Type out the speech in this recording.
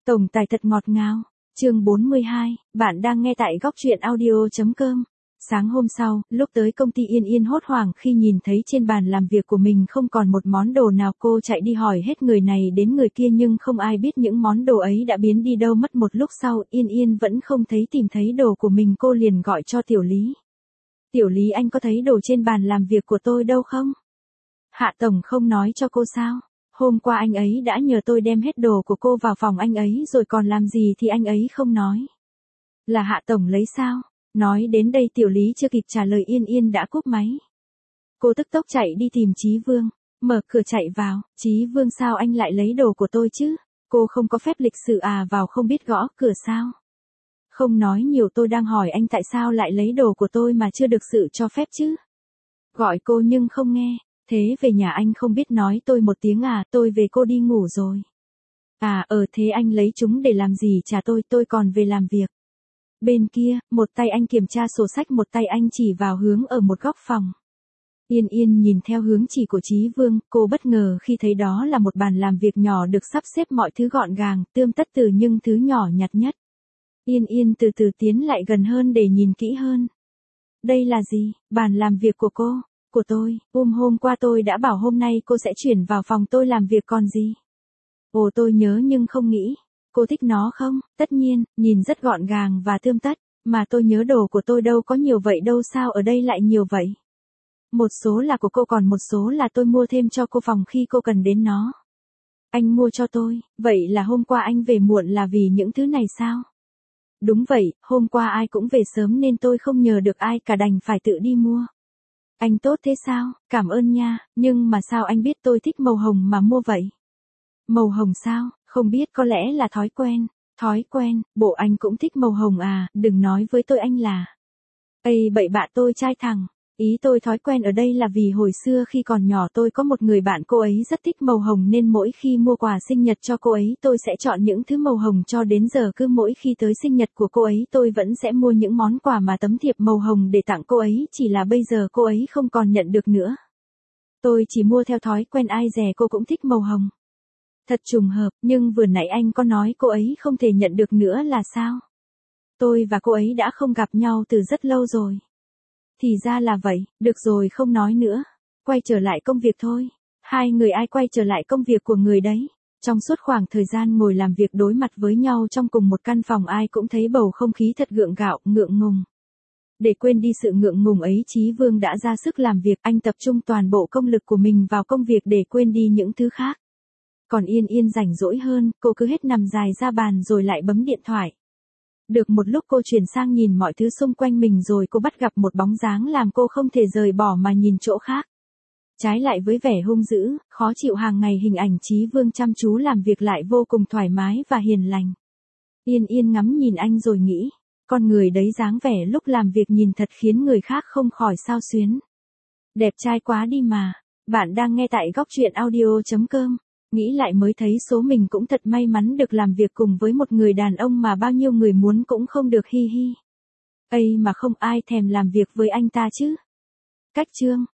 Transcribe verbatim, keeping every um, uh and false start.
Tổng tài thật ngọt ngào. Chương bốn mươi hai, bạn đang nghe tại góc truyện audio chấm com. Sáng hôm sau, lúc tới công ty Yên Yên hốt hoảng khi nhìn thấy trên bàn làm việc của mình không còn một món đồ nào, cô chạy đi hỏi hết người này đến người kia nhưng không ai biết những món đồ ấy đã biến đi đâu mất. Một lúc sau, Yên Yên vẫn không thấy tìm thấy đồ của mình, cô liền gọi cho Tiểu Lý. Tiểu Lý, anh có thấy đồ trên bàn làm việc của tôi đâu không? Hạ Tổng không nói cho cô sao? Hôm qua anh ấy đã nhờ tôi đem hết đồ của cô vào phòng anh ấy rồi, còn làm gì thì anh ấy không nói. Là Hạ Tổng lấy sao? Nói đến đây Tiểu Lý chưa kịp trả lời Yên Yên đã cúp máy. Cô tức tốc chạy đi tìm Chí Vương, mở cửa chạy vào. Chí Vương, sao anh lại lấy đồ của tôi chứ? Cô không có phép lịch sự à, vào không biết gõ cửa sao? Không nói nhiều, tôi đang hỏi anh tại sao lại lấy đồ của tôi mà chưa được sự cho phép chứ? Gọi cô nhưng không nghe. Thế về nhà anh không biết nói tôi một tiếng à? Tôi về, cô đi ngủ rồi. À ờ thế anh lấy chúng để làm gì? Trả tôi, tôi còn về làm việc. Bên kia, một tay anh kiểm tra sổ sách, một tay anh chỉ vào hướng ở một góc phòng. Yên Yên nhìn theo hướng chỉ của Chí Vương, cô bất ngờ khi thấy đó là một bàn làm việc nhỏ được sắp xếp mọi thứ gọn gàng, tươm tất từ những thứ nhỏ nhặt nhất. Yên Yên từ từ tiến lại gần hơn để nhìn kỹ hơn. Đây là gì? Bàn làm việc của cô? Của tôi, hôm hôm qua tôi đã bảo hôm nay cô sẽ chuyển vào phòng tôi làm việc còn gì. Ồ, tôi nhớ nhưng không nghĩ. Cô thích nó không? Tất nhiên, nhìn rất gọn gàng và tươm tất. Mà tôi nhớ đồ của tôi đâu có nhiều vậy đâu, sao ở đây lại nhiều vậy? Một số là của cô, còn một số là tôi mua thêm cho cô phòng khi cô cần đến nó. Anh mua cho tôi, vậy là hôm qua anh về muộn là vì những thứ này sao? Đúng vậy, hôm qua ai cũng về sớm nên tôi không nhờ được ai cả, đành phải tự đi mua. Anh tốt thế sao? Cảm ơn nha, nhưng mà sao anh biết tôi thích màu hồng mà mua vậy? Màu hồng sao? Không biết, có lẽ là thói quen. Thói quen, bộ anh cũng thích màu hồng à? Đừng nói với tôi anh là. Ây bậy bạ, tôi trai thẳng. Ý tôi thói quen ở đây là vì hồi xưa khi còn nhỏ tôi có một người bạn, cô ấy rất thích màu hồng nên mỗi khi mua quà sinh nhật cho cô ấy tôi sẽ chọn những thứ màu hồng, cho đến giờ cứ mỗi khi tới sinh nhật của cô ấy tôi vẫn sẽ mua những món quà mà tấm thiệp màu hồng để tặng cô ấy, chỉ là bây giờ cô ấy không còn nhận được nữa. Tôi chỉ mua theo thói quen, ai dè cô cũng thích màu hồng. Thật trùng hợp, nhưng vừa nãy anh có nói cô ấy không thể nhận được nữa là sao? Tôi và cô ấy đã không gặp nhau từ rất lâu rồi. Thì ra là vậy, được rồi không nói nữa. Quay trở lại công việc thôi. Hai người ai quay trở lại công việc của người đấy. Trong suốt khoảng thời gian ngồi làm việc đối mặt với nhau trong cùng một căn phòng, ai cũng thấy bầu không khí thật gượng gạo, ngượng ngùng. Để quên đi sự ngượng ngùng ấy, Chí Vương đã ra sức làm việc, anh tập trung toàn bộ công lực của mình vào công việc để quên đi những thứ khác. Còn Yên Yên rảnh rỗi hơn, cô cứ hết nằm dài ra bàn rồi lại bấm điện thoại. Được một lúc cô chuyển sang nhìn mọi thứ xung quanh mình rồi cô bắt gặp một bóng dáng làm cô không thể rời bỏ mà nhìn chỗ khác. Trái lại với vẻ hung dữ, khó chịu hàng ngày, hình ảnh Chí Vương chăm chú làm việc lại vô cùng thoải mái và hiền lành. Yên Yên ngắm nhìn anh rồi nghĩ, con người đấy dáng vẻ lúc làm việc nhìn thật khiến người khác không khỏi xao xuyến. Đẹp trai quá đi mà. Bạn đang nghe tại góc truyện audio chấm com. Nghĩ lại mới thấy số mình cũng thật may mắn được làm việc cùng với một người đàn ông mà bao nhiêu người muốn cũng không được, hi hi. Ây mà không ai thèm làm việc với anh ta chứ. Cách chương.